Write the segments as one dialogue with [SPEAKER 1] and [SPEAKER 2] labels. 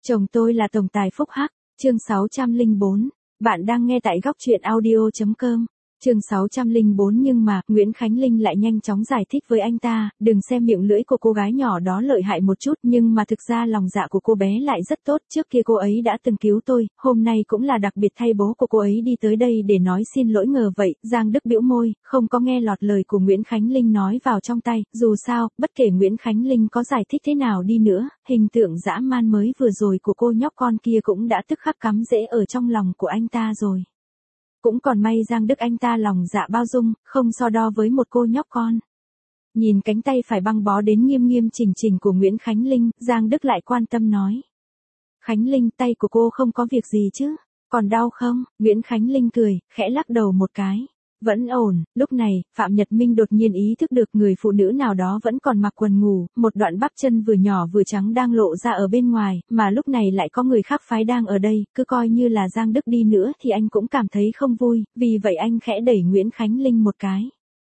[SPEAKER 1] Chồng tôi là tổng tài phúc hắc, chương 604. Bạn đang nghe tại góc truyện audio.com. Chương 604 nhưng mà, Nguyễn Khánh Linh lại nhanh chóng giải thích với anh ta, đừng xem miệng lưỡi của cô gái nhỏ đó lợi hại một chút nhưng mà thực ra lòng dạ của cô bé lại rất tốt, trước kia cô ấy đã từng cứu tôi, hôm nay cũng là đặc biệt thay bố của cô ấy đi tới đây để nói xin lỗi ngờ vậy, Giang Đức bĩu môi, không có nghe lọt lời của Nguyễn Khánh Linh nói vào trong tay, dù sao, bất kể Nguyễn Khánh Linh có giải thích thế nào đi nữa, hình tượng dã man mới vừa rồi của cô nhóc con kia cũng đã tức khắc cắm rễ ở trong lòng của anh ta rồi. Cũng còn may Giang Đức anh ta lòng dạ bao dung, không so đo với một cô nhóc con. Nhìn cánh tay phải băng bó đến nghiêm nghiêm chỉnh chỉnh của Nguyễn Khánh Linh, Giang Đức lại quan tâm nói. Khánh Linh, tay của cô không có việc gì chứ? Còn đau không? Nguyễn Khánh Linh cười, khẽ lắc đầu một cái. Vẫn ổn, lúc này, Phạm Nhật Minh đột nhiên ý thức được người phụ nữ nào đó vẫn còn mặc quần ngủ, một đoạn bắp chân vừa nhỏ vừa trắng đang lộ ra ở bên ngoài, mà lúc này lại có người khác phái đang ở đây, cứ coi như là Giang Đức đi nữa thì anh cũng cảm thấy không vui, vì vậy anh khẽ đẩy Nguyễn Khánh Linh một cái.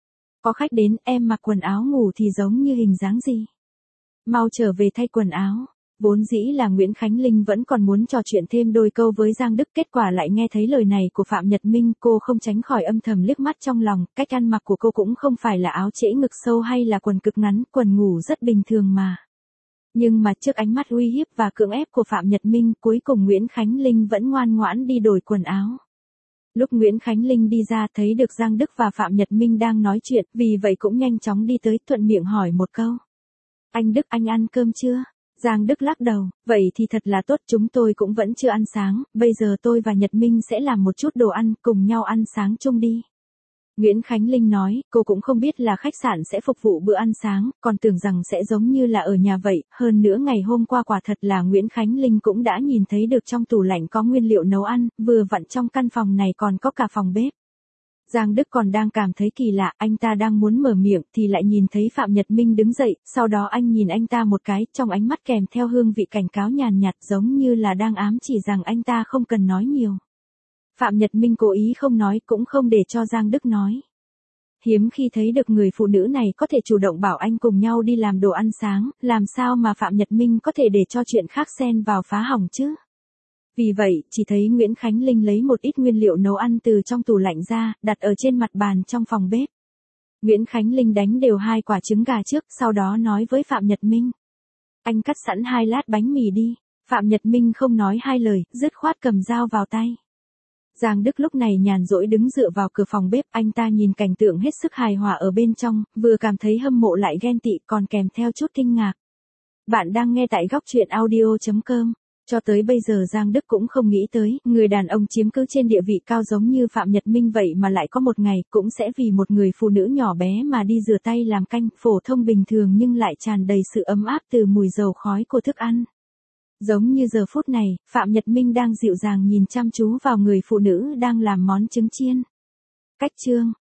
[SPEAKER 1] Có khách đến, em mặc quần áo ngủ thì giống như hình dáng gì? Mau trở về thay quần áo. Vốn dĩ là Nguyễn Khánh Linh vẫn còn muốn trò chuyện thêm đôi câu với Giang Đức, kết quả lại nghe thấy lời này của Phạm Nhật Minh, cô không tránh khỏi âm thầm liếc mắt trong lòng, cách ăn mặc của cô cũng không phải là áo trễ ngực sâu hay là quần cực ngắn, quần ngủ rất bình thường mà. Nhưng mà trước ánh mắt uy hiếp và cưỡng ép của Phạm Nhật Minh, cuối cùng Nguyễn Khánh Linh vẫn ngoan ngoãn đi đổi quần áo. Lúc Nguyễn Khánh Linh đi ra thấy được Giang Đức và Phạm Nhật Minh đang nói chuyện, vì vậy cũng nhanh chóng đi tới thuận miệng hỏi một câu. Anh Đức, anh ăn cơm chưa? Giang Đức lắc đầu, vậy thì thật là tốt, chúng tôi cũng vẫn chưa ăn sáng, bây giờ tôi và Nhật Minh sẽ làm một chút đồ ăn, cùng nhau ăn sáng chung đi. Nguyễn Khánh Linh nói, cô cũng không biết là khách sạn sẽ phục vụ bữa ăn sáng, còn tưởng rằng sẽ giống như là ở nhà vậy, hơn nữa ngày hôm qua quả thật là Nguyễn Khánh Linh cũng đã nhìn thấy được trong tủ lạnh có nguyên liệu nấu ăn, vừa vặn trong căn phòng này còn có cả phòng bếp. Giang Đức còn đang cảm thấy kỳ lạ, anh ta đang muốn mở miệng thì lại nhìn thấy Phạm Nhật Minh đứng dậy, sau đó anh nhìn anh ta một cái, trong ánh mắt kèm theo hương vị cảnh cáo nhàn nhạt giống như là đang ám chỉ rằng anh ta không cần nói nhiều. Phạm Nhật Minh cố ý không nói cũng không để cho Giang Đức nói. Hiếm khi thấy được người phụ nữ này có thể chủ động bảo anh cùng nhau đi làm đồ ăn sáng, làm sao mà Phạm Nhật Minh có thể để cho chuyện khác xen vào phá hỏng chứ? Vì vậy, chỉ thấy Nguyễn Khánh Linh lấy một ít nguyên liệu nấu ăn từ trong tủ lạnh ra, đặt ở trên mặt bàn trong phòng bếp. Nguyễn Khánh Linh đánh đều 2 quả trứng gà trước, sau đó nói với Phạm Nhật Minh. Anh cắt sẵn 2 lát bánh mì đi. Phạm Nhật Minh không nói 2 lời, dứt khoát cầm dao vào tay. Giang Đức lúc này nhàn rỗi đứng dựa vào cửa phòng bếp, anh ta nhìn cảnh tượng hết sức hài hòa ở bên trong, vừa cảm thấy hâm mộ lại ghen tị còn kèm theo chút kinh ngạc. Bạn đang nghe tại góc truyện audio.com. Cho tới bây giờ Giang Đức cũng không nghĩ tới, người đàn ông chiếm cứ trên địa vị cao giống như Phạm Nhật Minh vậy mà lại có một ngày cũng sẽ vì một người phụ nữ nhỏ bé mà đi rửa tay làm canh, phổ thông bình thường nhưng lại tràn đầy sự ấm áp từ mùi dầu khói của thức ăn. Giống như giờ phút này, Phạm Nhật Minh đang dịu dàng nhìn chăm chú vào người phụ nữ đang làm món trứng chiên. Cách chương